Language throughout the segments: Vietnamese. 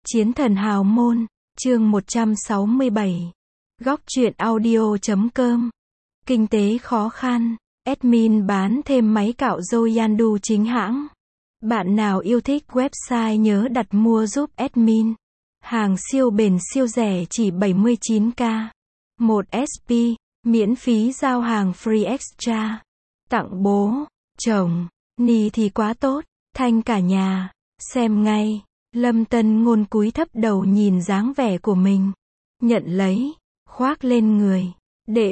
Chiến thần hào môn, chương 167. Góc truyện audio.com. Kinh tế khó khăn, admin bán thêm máy cạo râu Yandu chính hãng. Bạn nào yêu thích website nhớ đặt mua giúp admin. Hàng siêu bền siêu rẻ chỉ 79k. 1 SP, miễn phí giao hàng free extra. Tặng bố, chồng, ni thì quá tốt, thanh cả nhà, xem ngay. Lâm Tân Ngôn cúi thấp đầu nhìn dáng vẻ của mình. Nhận lấy, khoác lên người. Đệ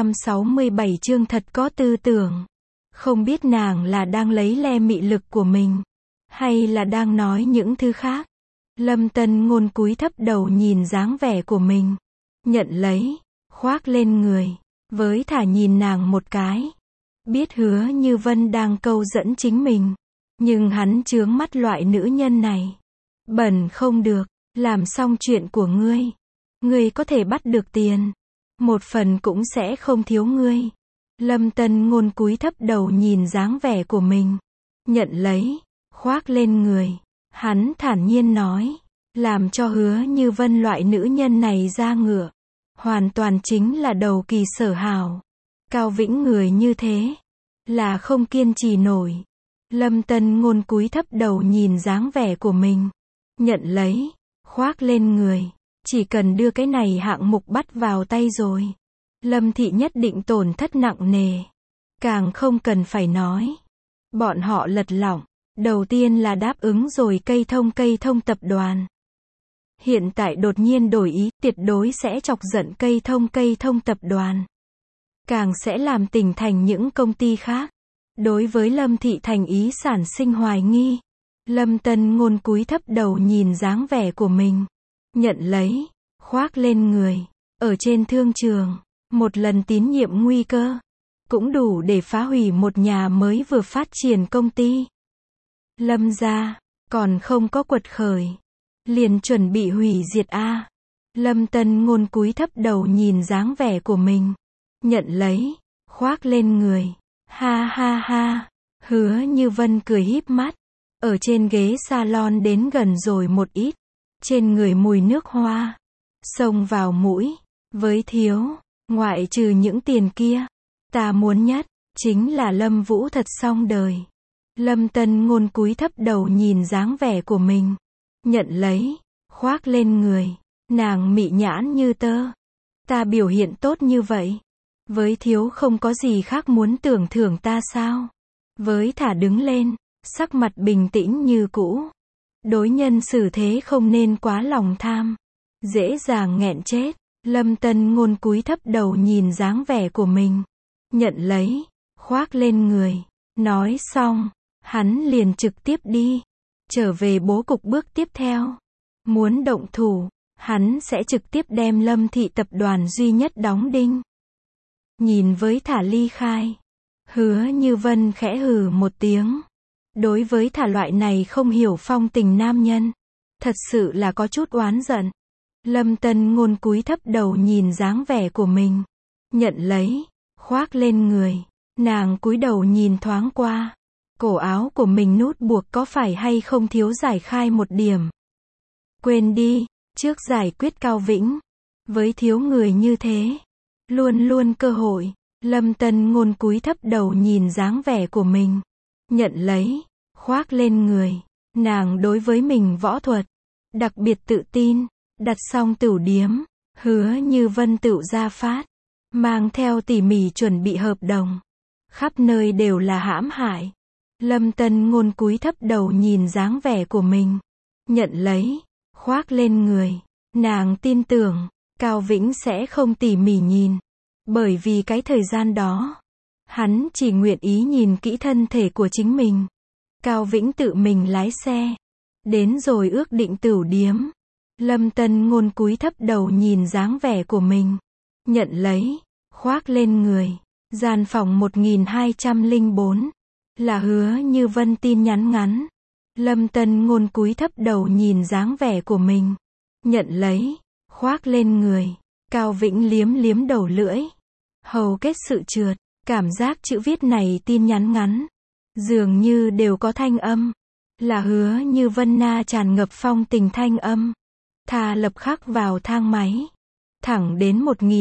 167 chương thật có tư tưởng. Không biết nàng là đang lấy le mị lực của mình, hay là đang nói những thứ khác. Lâm Tân Ngôn cúi thấp đầu nhìn dáng vẻ của mình. Nhận lấy, khoác lên người. Với thả nhìn nàng một cái. Biết Hứa Như Vân đang câu dẫn chính mình. Nhưng hắn chướng mắt loại nữ nhân này. Bẩn không được, làm xong chuyện của ngươi. Ngươi có thể bắt được tiền. Một phần cũng sẽ không thiếu ngươi. Lâm Tân Ngôn cúi thấp đầu nhìn dáng vẻ của mình. Nhận lấy, khoác lên người. Hắn thản nhiên nói. Làm cho Hứa Như Vân loại nữ nhân này ra ngựa. Hoàn toàn chính là đầu kỳ sở hào. Cao Vĩnh người như thế. Là không kiên trì nổi. Lâm Tân Ngôn cúi thấp đầu nhìn dáng vẻ của mình. Nhận lấy, khoác lên người. Chỉ cần đưa cái này hạng mục bắt vào tay rồi. Lâm thị nhất định tổn thất nặng nề. Càng không cần phải nói. Bọn họ lật lọng. Đầu tiên là đáp ứng rồi cây thông tập đoàn. Hiện tại đột nhiên đổi ý, tuyệt đối sẽ chọc giận cây thông tập đoàn. Càng sẽ làm tỉnh thành những công ty khác. Đối với Lâm thị thành ý sản sinh hoài nghi. Lâm Tân Ngôn cúi thấp đầu nhìn dáng vẻ của mình. Nhận lấy, khoác lên người. Ở trên thương trường, một lần tín nhiệm nguy cơ. Cũng đủ để phá hủy một nhà mới vừa phát triển công ty. Lâm gia, còn không có quật khởi. Liền chuẩn bị hủy diệt a. Lâm Tân Ngôn cúi thấp đầu nhìn dáng vẻ của mình. Nhận lấy, khoác lên người. Ha ha ha. Hứa Như Vân cười híp mắt. Ở trên ghế salon đến gần rồi một ít. Trên người mùi nước hoa. Xông vào mũi. Với thiếu. Ngoại trừ những tiền kia. Ta muốn nhất. Chính là Lâm Vũ thật xong đời. Lâm Tân Ngôn cúi thấp đầu nhìn dáng vẻ của mình. Nhận lấy. Khoác lên người. Nàng mị nhãn như tơ. Ta biểu hiện tốt như vậy. Với thiếu không có gì khác muốn tưởng thưởng ta sao. Với thả đứng lên. Sắc mặt bình tĩnh như cũ. Đối nhân xử thế không nên quá lòng tham. Dễ dàng nghẹn chết. Lâm Tân Ngôn cúi thấp đầu nhìn dáng vẻ của mình. Nhận lấy. Khoác lên người. Nói xong. Hắn liền trực tiếp đi. Trở về bố cục bước tiếp theo. Muốn động thủ. Hắn sẽ trực tiếp đem Lâm thị tập đoàn duy nhất đóng đinh. Nhìn với thả ly khai. Hứa Như Vân khẽ hừ một tiếng. Đối với thả loại này không hiểu phong tình nam nhân. Thật sự là có chút oán giận. Lâm Tân Ngôn cúi thấp đầu nhìn dáng vẻ của mình. Nhận lấy. Khoác lên người. Nàng cúi đầu nhìn thoáng qua. Cổ áo của mình nút buộc có phải hay không thiếu giải khai một điểm. Quên đi. Trước giải quyết Cao Vĩnh. Với thiếu người như thế. Luôn luôn cơ hội. Lâm Tân Ngôn cúi thấp đầu nhìn dáng vẻ của mình. Nhận lấy. Khoác lên người. Nàng đối với mình võ thuật. Đặc biệt tự tin. Đặt xong tửu điếm. Hứa Như Vân tửu ra phát. Mang theo tỉ mỉ chuẩn bị hợp đồng. Khắp nơi đều là hãm hại. Lâm Tân Ngôn cúi thấp đầu nhìn dáng vẻ của mình. Nhận lấy. Khoác lên người. Nàng tin tưởng. Cao Vĩnh sẽ không tỉ mỉ nhìn. Bởi vì cái thời gian đó. Hắn chỉ nguyện ý nhìn kỹ thân thể của chính mình. Cao Vĩnh tự mình lái xe. Đến rồi ước định tửu điếm. Lâm Tân Ngôn cúi thấp đầu nhìn dáng vẻ của mình. Nhận lấy. Khoác lên người. Gian phòng 1204. Là Hứa Như Vân tin nhắn ngắn. Lâm Tân Ngôn cúi thấp đầu nhìn dáng vẻ của mình. Nhận lấy. Khoác lên người. Cao Vĩnh liếm liếm đầu lưỡi. Hầu kết sự trượt. Cảm giác chữ viết này tin nhắn ngắn. Dường như đều có thanh âm. Là Hứa Như Vân na tràn ngập phong tình thanh âm. Thà lập khắc vào thang máy. Thẳng đến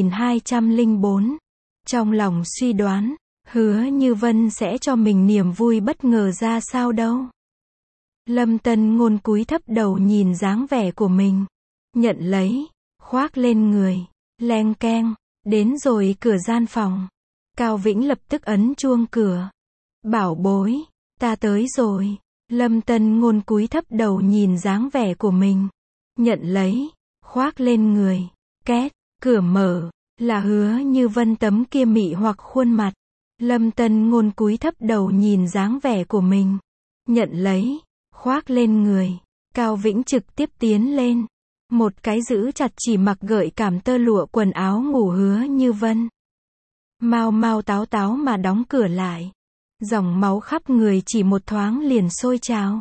1204. Trong lòng suy đoán, Hứa Như Vân sẽ cho mình niềm vui bất ngờ ra sao đâu. Lâm Tân Ngôn cúi thấp đầu nhìn dáng vẻ của mình. Nhận lấy, khoác lên người, leng keng, đến rồi cửa gian phòng. Cao Vĩnh lập tức ấn chuông cửa. Bảo bối, ta tới rồi. Lâm Tân Ngôn cúi thấp đầu nhìn dáng vẻ của mình. Nhận lấy, khoác lên người. Két, cửa mở, là Hứa Như Vân tấm kia mị hoặc khuôn mặt. Lâm Tân Ngôn cúi thấp đầu nhìn dáng vẻ của mình. Nhận lấy, khoác lên người. Cao Vĩnh trực tiếp tiến lên. Một cái giữ chặt chỉ mặc gợi cảm tơ lụa quần áo ngủ Hứa Như Vân. Mau mau táo táo mà đóng cửa lại. Dòng máu khắp người chỉ một thoáng liền sôi trào.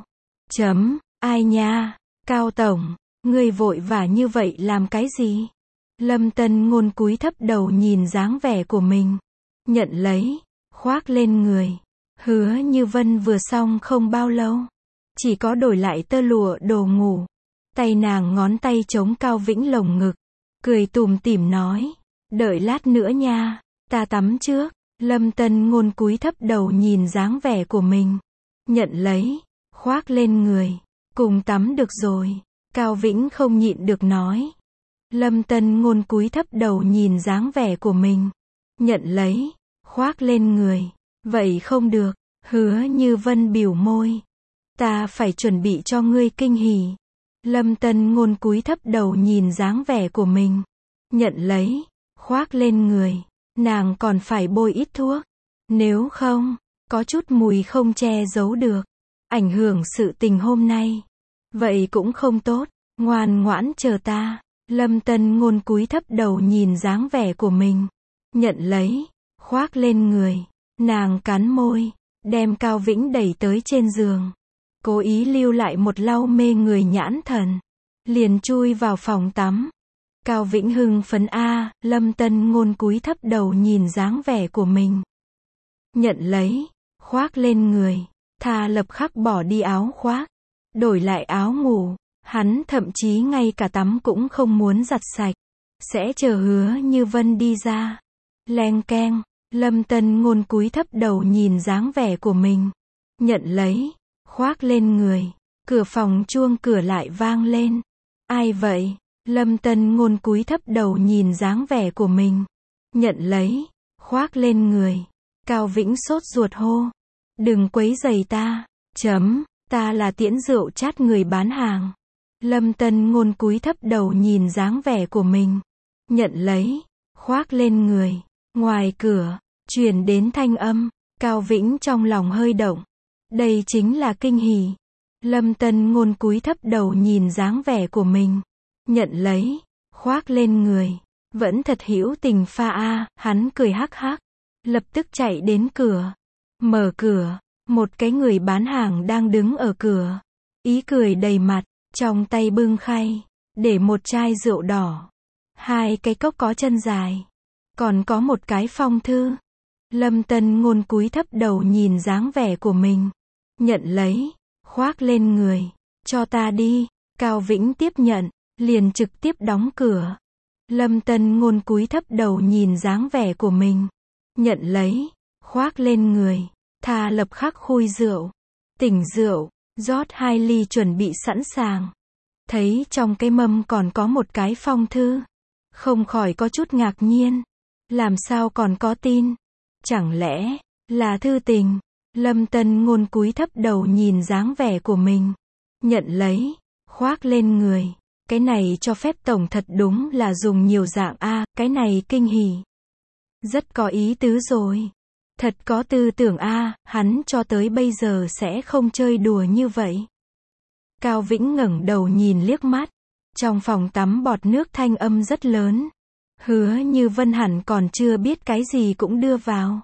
Ai nha, Cao Tổng, ngươi vội vã như vậy làm cái gì? Lâm Tân Ngôn cúi thấp đầu nhìn dáng vẻ của mình. Nhận lấy, khoác lên người. Hứa Như Vân vừa xong không bao lâu. Chỉ có đổi lại tơ lụa đồ ngủ. Tay nàng ngón tay chống Cao Vĩnh lồng ngực. Cười tủm tỉm nói. Đợi lát nữa nha, ta tắm trước. Lâm Tân Ngôn cúi thấp đầu nhìn dáng vẻ của mình. Nhận lấy, khoác lên người. Cùng tắm được rồi. Cao Vĩnh không nhịn được nói. Lâm Tân Ngôn cúi thấp đầu nhìn dáng vẻ của mình. Nhận lấy, khoác lên người. Vậy không được. Hứa Như Vân bỉu môi. Ta phải chuẩn bị cho ngươi kinh hỉ. Lâm Tân Ngôn cúi thấp đầu nhìn dáng vẻ của mình. Nhận lấy, khoác lên người. Nàng còn phải bôi ít thuốc. Nếu không, có chút mùi không che giấu được. Ảnh hưởng sự tình hôm nay. Vậy cũng không tốt. Ngoan ngoãn chờ ta. Lâm Tân Ngôn cúi thấp đầu nhìn dáng vẻ của mình. Nhận lấy, khoác lên người. Nàng cắn môi, đem Cao Vĩnh đẩy tới trên giường. Cố ý lưu lại một lau mê người nhãn thần. Liền chui vào phòng tắm. Cao Vĩnh hưng phấn Lâm Tân Ngôn cúi thấp đầu nhìn dáng vẻ của mình. Nhận lấy, khoác lên người. Thà lập khắc bỏ đi áo khoác. Đổi lại áo ngủ. Hắn thậm chí ngay cả tắm cũng không muốn giặt sạch. Sẽ chờ Hứa Như Vân đi ra. Leng keng, Lâm Tân Ngôn cúi thấp đầu nhìn dáng vẻ của mình. Nhận lấy, khoác lên người. Cửa phòng chuông cửa lại vang lên. Ai vậy? Lâm Tân Ngôn cúi thấp đầu nhìn dáng vẻ của mình. Nhận lấy, khoác lên người. Cao Vĩnh sốt ruột hô. Đừng quấy rầy ta. Ta là tiễn rượu chát người bán hàng. Lâm Tân Ngôn cúi thấp đầu nhìn dáng vẻ của mình. Nhận lấy, khoác lên người. Ngoài cửa, truyền đến thanh âm. Cao Vĩnh trong lòng hơi động. Đây chính là kinh hỉ. Lâm Tân Ngôn cúi thấp đầu nhìn dáng vẻ của mình. Nhận lấy, khoác lên người. Vẫn thật hữu tình pha hắn cười hắc hắc. Lập tức chạy đến cửa. Mở cửa, một cái người bán hàng đang đứng ở cửa. Ý cười đầy mặt, trong tay bưng khay, để một chai rượu đỏ. 2 cái cốc có chân dài. Còn có một cái phong thư. Lâm Tân Ngôn cúi thấp đầu nhìn dáng vẻ của mình. Nhận lấy, khoác lên người. Cho ta đi. Cao Vĩnh tiếp nhận, liền trực tiếp đóng cửa. Lâm Tân Ngôn cúi thấp đầu nhìn dáng vẻ của mình. Nhận lấy, khoác lên người. Thà lập khắc khui rượu. Tỉnh rượu, rót 2 ly chuẩn bị sẵn sàng. Thấy trong cái mâm còn có một cái phong thư. Không khỏi có chút ngạc nhiên. Làm sao còn có tin? Chẳng lẽ là thư tình? Lâm Tân Ngôn cúi thấp đầu nhìn dáng vẻ của mình. Nhận lấy, khoác lên người. Cái này cho phép tổng thật đúng là dùng nhiều dạng cái này kinh hỉ. Rất có ý tứ rồi. Thật có tư tưởng hắn cho tới bây giờ sẽ không chơi đùa như vậy. Cao Vĩnh ngẩng đầu nhìn liếc mắt. Trong phòng tắm bọt nước thanh âm rất lớn. Hứa Như Vân hẳn còn chưa biết cái gì cũng đưa vào.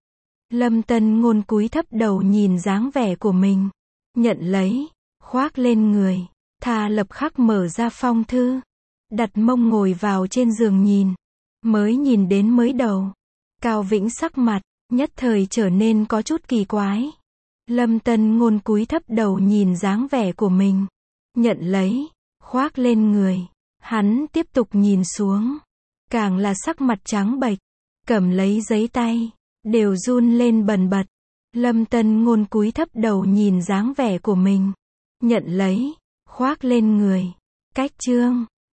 Lâm Tân Ngôn cúi thấp đầu nhìn dáng vẻ của mình. Nhận lấy, khoác lên người. Thà lập khắc mở ra phong thư. Đặt mông ngồi vào trên giường nhìn. Mới nhìn đến mới đầu. Cao Vĩnh sắc mặt, nhất thời trở nên có chút kỳ quái. Lâm Tân Ngôn cúi thấp đầu nhìn dáng vẻ của mình. Nhận lấy, khoác lên người. Hắn tiếp tục nhìn xuống. Càng là sắc mặt trắng bệch. Cầm lấy giấy tay. Đều run lên bần bật. Lâm Tân Ngôn cúi thấp đầu nhìn dáng vẻ của mình. Nhận lấy. Khoác lên người. Cách chương